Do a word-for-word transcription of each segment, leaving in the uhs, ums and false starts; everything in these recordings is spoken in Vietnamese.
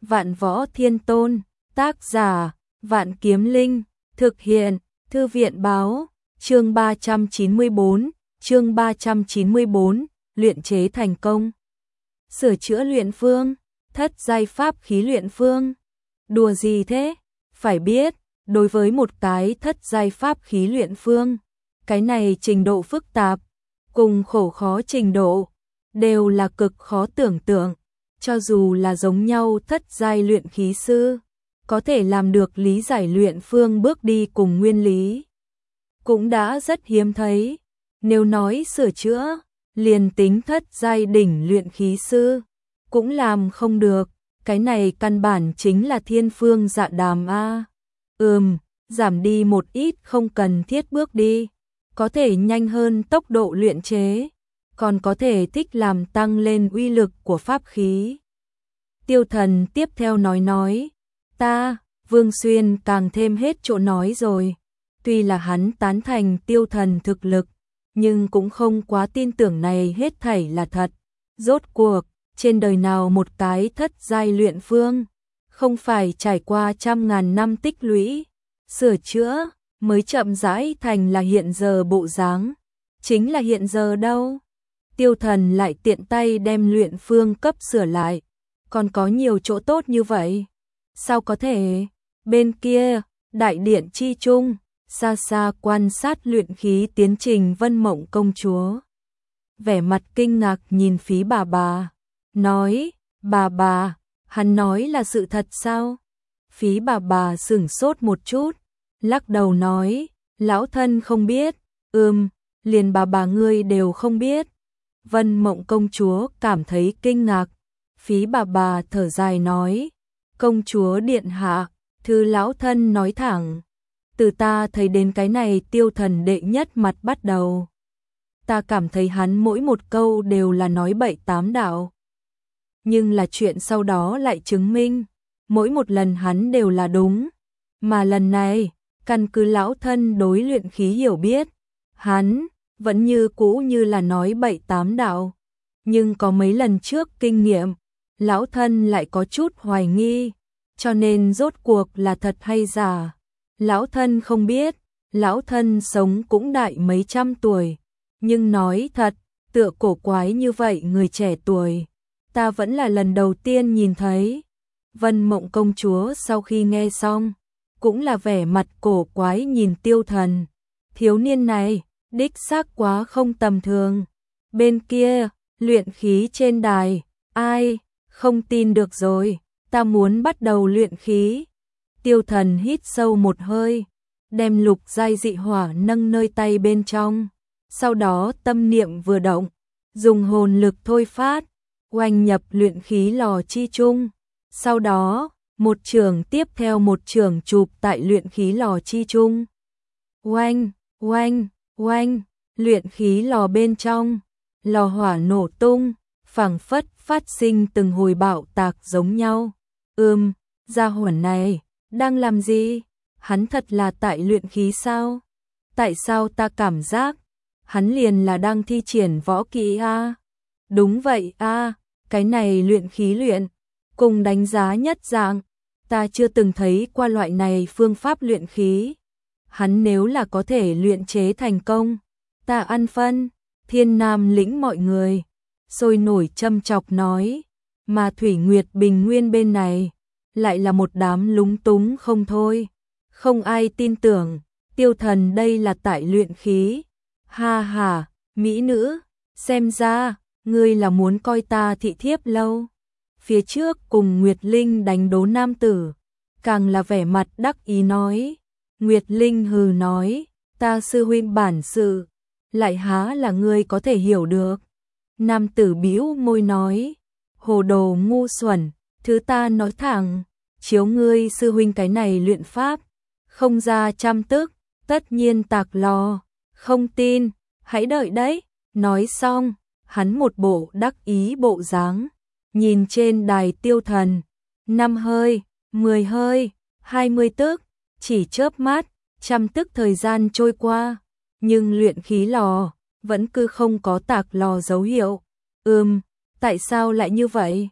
Vạn Võ Thiên Tôn, tác giả, Vạn Kiếm Linh, thực hiện, Thư viện báo, chương ba trăm chín mươi bốn, chương ba trăm chín mươi bốn, luyện chế thành công. Sửa chữa luyện phương, thất giai pháp khí luyện phương. Đùa gì thế? Phải biết, đối với một cái thất giai pháp khí luyện phương, cái này trình độ phức tạp, cùng khổ khó trình độ, đều là cực khó tưởng tượng. Cho dù là giống nhau thất giai luyện khí sư, có thể làm được lý giải luyện phương bước đi cùng nguyên lý, cũng đã rất hiếm thấy. Nếu nói sửa chữa, liền tính thất giai đỉnh luyện khí sư, cũng làm không được. Cái này căn bản chính là thiên phương dạ đàm a. Ừm, giảm đi một ít không cần thiết bước đi, có thể nhanh hơn tốc độ luyện chế, còn có thể thích làm tăng lên uy lực của pháp khí. Tiêu Thần tiếp theo nói nói, ta, Vương Xuyên càng thêm hết chỗ nói rồi. Tuy là hắn tán thành Tiêu Thần thực lực, nhưng cũng không quá tin tưởng này hết thảy là thật. Rốt cuộc, trên đời nào một cái thất giai luyện phương, không phải trải qua trăm ngàn năm tích lũy, sửa chữa, mới chậm rãi thành là hiện giờ bộ dáng. Chính là hiện giờ đâu. Tiêu Thần lại tiện tay đem luyện phương cấp sửa lại. Còn có nhiều chỗ tốt như vậy. Sao có thể? Bên kia, đại điện chi trung, xa xa quan sát luyện khí tiến trình Vân Mộng công chúa. Vẻ mặt kinh ngạc nhìn Phí bà bà, nói, bà bà, hắn nói là sự thật sao? Phí bà bà sửng sốt một chút, lắc đầu nói, lão thân không biết. Ừm, liền bà bà ngươi đều không biết. Vân Mộng công chúa cảm thấy kinh ngạc. Phí bà bà thở dài nói, công chúa điện hạ, thư lão thân nói thẳng, từ ta thấy đến cái này Tiêu Thần đệ nhất mặt bắt đầu, ta cảm thấy hắn mỗi một câu đều là nói bậy tám đạo. Nhưng là chuyện sau đó lại chứng minh, mỗi một lần hắn đều là đúng, mà lần này, căn cứ lão thân đối luyện khí hiểu biết, hắn vẫn như cũ như là nói bậy tám đạo. Nhưng có mấy lần trước kinh nghiệm, lão thân lại có chút hoài nghi, cho nên rốt cuộc là thật hay giả, lão thân không biết. Lão thân sống cũng đại mấy trăm tuổi, nhưng nói thật, tựa cổ quái như vậy người trẻ tuổi, ta vẫn là lần đầu tiên nhìn thấy. Vân Mộng công chúa sau khi nghe xong, cũng là vẻ mặt cổ quái nhìn Tiêu Thần. Thiếu niên này, đích xác quá không tầm thường. Bên kia, luyện khí trên đài, ai, không tin được rồi, ta muốn bắt đầu luyện khí. Tiêu Thần hít sâu một hơi, đem lục giai dị hỏa nâng nơi tay bên trong, sau đó tâm niệm vừa động, dùng hồn lực thôi phát, oanh nhập luyện khí lò chi chung. Sau đó, một trường tiếp theo một trường chụp tại luyện khí lò chi chung. Oanh, oanh, oanh, luyện khí lò bên trong, lò hỏa nổ tung, phảng phất phát sinh từng hồi bạo tạc giống nhau. Ừm, gia hỏa này, đang làm gì? Hắn thật là tại luyện khí sao? Tại sao ta cảm giác, hắn liền là đang thi triển võ kỹ a? Đúng vậy a, cái này luyện khí luyện, cùng đánh giá nhất dạng, ta chưa từng thấy qua loại này phương pháp luyện khí. Hắn nếu là có thể luyện chế thành công, ta ăn phân. Thiên Nam lĩnh mọi người sôi nổi châm chọc nói, mà Thủy Nguyệt Bình Nguyên bên này lại là một đám lúng túng không thôi, không ai tin tưởng Tiêu Thần đây là tại luyện khí. Ha ha, mỹ nữ, xem ra ngươi là muốn coi ta thị thiếp lâu. Phía trước cùng Nguyệt Linh đánh đố nam tử, càng là vẻ mặt đắc ý nói. Nguyệt Linh hừ nói, ta sư huynh bản sự, lại há là ngươi có thể hiểu được. Nam tử bĩu môi nói, hồ đồ ngu xuẩn, thứ ta nói thẳng, chiếu ngươi sư huynh cái này luyện pháp, không ra trăm tức, tất nhiên tạc lò, không tin, hãy đợi đấy. Nói xong, hắn một bộ đắc ý bộ dáng, nhìn trên đài Tiêu Thần, năm hơi, mười hơi, hai mươi tức, chỉ chớp mắt, trăm tức thời gian trôi qua, nhưng luyện khí lò vẫn cứ không có tạc lò dấu hiệu. Ừm, tại sao lại như vậy?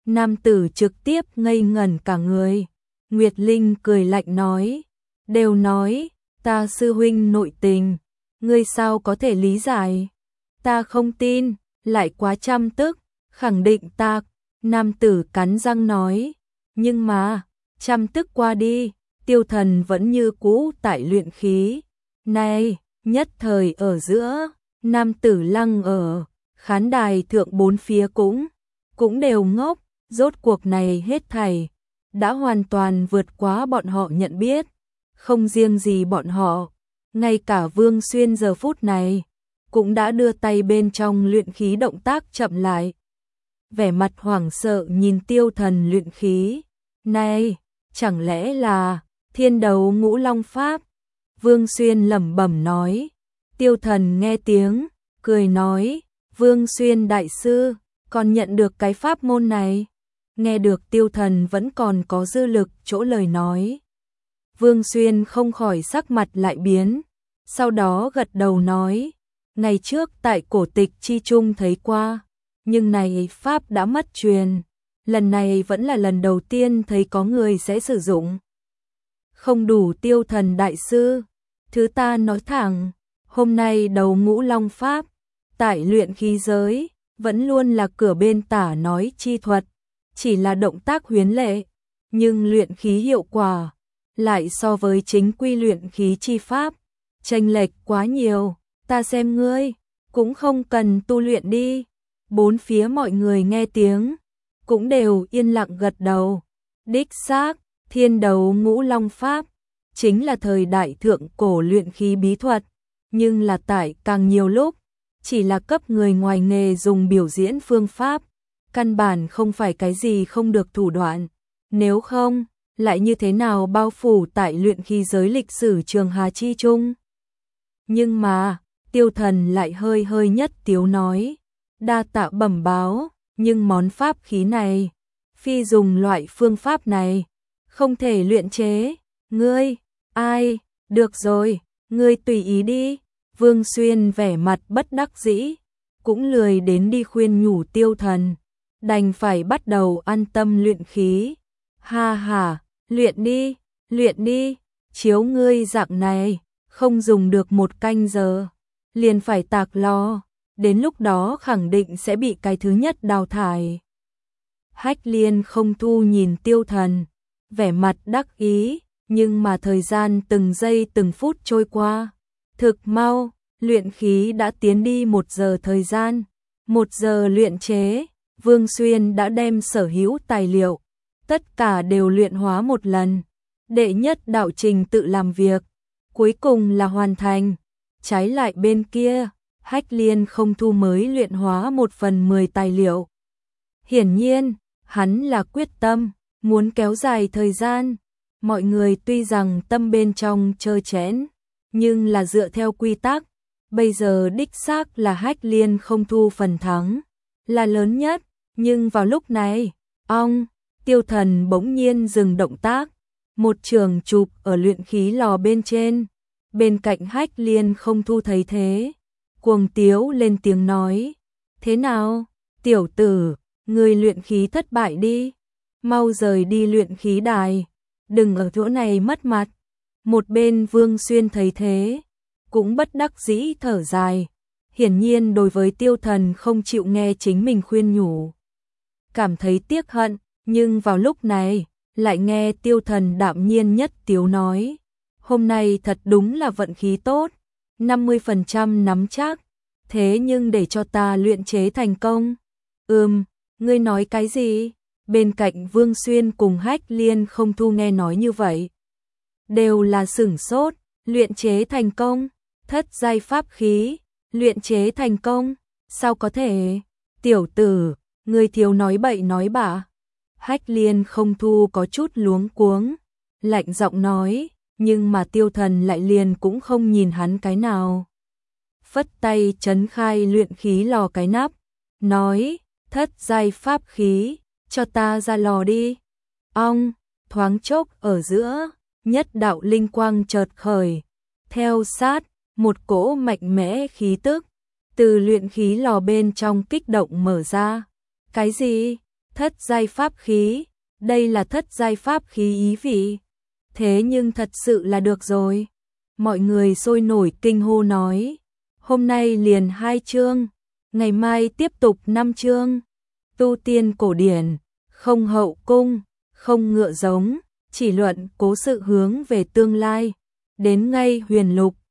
Nam tử trực tiếp ngây ngẩn cả người. Nguyệt Linh cười lạnh nói, đều nói, ta sư huynh nội tình, ngươi sao có thể lý giải? Ta không tin, lại quá chăm tức, khẳng định ta. Nam tử cắn răng nói, nhưng mà, chăm tức qua đi, Tiêu Thần vẫn như cũ tại luyện khí. Này, nhất thời ở giữa, nam tử lăng ở, khán đài thượng bốn phía cũng, cũng đều ngốc, rốt cuộc này hết thảy, đã hoàn toàn vượt quá bọn họ nhận biết, không riêng gì bọn họ, ngay cả Vương Xuyên giờ phút này, cũng đã đưa tay bên trong luyện khí động tác chậm lại. Vẻ mặt hoảng sợ nhìn Tiêu Thần luyện khí, này, chẳng lẽ là Thiên Đấu Ngũ Long Pháp? Vương Xuyên lẩm bẩm nói. Tiêu Thần nghe tiếng, cười nói, Vương Xuyên đại sư, còn nhận được cái pháp môn này. Nghe được Tiêu Thần vẫn còn có dư lực chỗ lời nói. Vương Xuyên không khỏi sắc mặt lại biến, sau đó gật đầu nói, ngày trước tại cổ tịch chi trung thấy qua, nhưng này pháp đã mất truyền, lần này vẫn là lần đầu tiên thấy có người sẽ sử dụng. Không đủ Tiêu Thần đại sư, thứ ta nói thẳng, hôm nay đầu Ngũ Long Pháp, tại luyện khí giới, vẫn luôn là cửa bên tả nói chi thuật, chỉ là động tác huyến lệ, nhưng luyện khí hiệu quả, lại so với chính quy luyện khí chi pháp, chênh lệch quá nhiều, ta xem ngươi, cũng không cần tu luyện đi. Bốn phía mọi người nghe tiếng, cũng đều yên lặng gật đầu, đích xác, Thiên Đấu Ngũ Long Pháp, chính là thời đại thượng cổ luyện khí bí thuật, nhưng là tại càng nhiều lúc, chỉ là cấp người ngoài nghề dùng biểu diễn phương pháp, căn bản không phải cái gì không được thủ đoạn, nếu không, lại như thế nào bao phủ tại luyện khí giới lịch sử trường Hà Chi Trung. Nhưng mà, Tiêu Thần lại hơi hơi nhất tiếu nói, đa tạ bẩm báo, nhưng món pháp khí này, phi dùng loại phương pháp này, không thể luyện chế, ngươi, ai, được rồi, ngươi tùy ý đi. Vương Xuyên vẻ mặt bất đắc dĩ, cũng lười đến đi khuyên nhủ Tiêu Thần, đành phải bắt đầu an tâm luyện khí. Ha ha, luyện đi, luyện đi, chiếu ngươi dạng này, không dùng được một canh giờ, liền phải tạc lò, đến lúc đó khẳng định sẽ bị cái thứ nhất đào thải. Hách Liên không thu nhìn Tiêu Thần, vẻ mặt đắc ý, nhưng mà thời gian từng giây từng phút trôi qua. Thực mau, luyện khí đã tiến đi một giờ thời gian, một giờ luyện chế, Vương Xuyên đã đem sở hữu tài liệu, tất cả đều luyện hóa một lần. Đệ nhất đạo trình tự làm việc, cuối cùng là hoàn thành. Trái lại bên kia, Hách Liên không thu mới luyện hóa một phần mười tài liệu. Hiển nhiên, hắn là quyết tâm, muốn kéo dài thời gian. Mọi người tuy rằng tâm bên trong trơ trẽn, nhưng là dựa theo quy tắc, bây giờ đích xác là Hách Liên không thu phần thắng, là lớn nhất, nhưng vào lúc này, ong, Tiêu Thần bỗng nhiên dừng động tác, một trường chụp ở luyện khí lò bên trên, bên cạnh Hách Liên không thu thấy thế, cuồng tiếu lên tiếng nói, thế nào, tiểu tử, ngươi luyện khí thất bại đi, mau rời đi luyện khí đài, đừng ở chỗ này mất mặt. Một bên Vương Xuyên thấy thế, cũng bất đắc dĩ thở dài, hiển nhiên đối với Tiêu Thần không chịu nghe chính mình khuyên nhủ, cảm thấy tiếc hận, nhưng vào lúc này, lại nghe Tiêu Thần đạm nhiên nhất tiếu nói, hôm nay thật đúng là vận khí tốt, năm mươi phần trăm nắm chắc, thế nhưng để cho ta luyện chế thành công. Ừm, ngươi nói cái gì? Bên cạnh Vương Xuyên cùng Hách Liên không thu nghe nói như vậy, đều là sửng sốt, luyện chế thành công, thất giai pháp khí, luyện chế thành công, sao có thể? Tiểu tử, ngươi thiếu nói bậy nói bạ. Hách Liên không thu có chút luống cuống, lạnh giọng nói, nhưng mà Tiêu Thần lại liền cũng không nhìn hắn cái nào. Phất tay trấn khai luyện khí lò cái nắp, nói, thất giai pháp khí, cho ta ra lò đi. Ong, thoáng chốc ở giữa, nhất đạo linh quang chợt khởi, theo sát, một cỗ mạnh mẽ khí tức, từ luyện khí lò bên trong kích động mở ra. Cái gì? Thất giai pháp khí, đây là thất giai pháp khí ý vị. Thế nhưng thật sự là được rồi. Mọi người sôi nổi kinh hô nói. Hôm nay liền hai chương, ngày mai tiếp tục năm chương. Tu tiên cổ điển, không hậu cung, không ngựa giống, chỉ luận cố sự hướng về tương lai. Đến ngay huyền lục,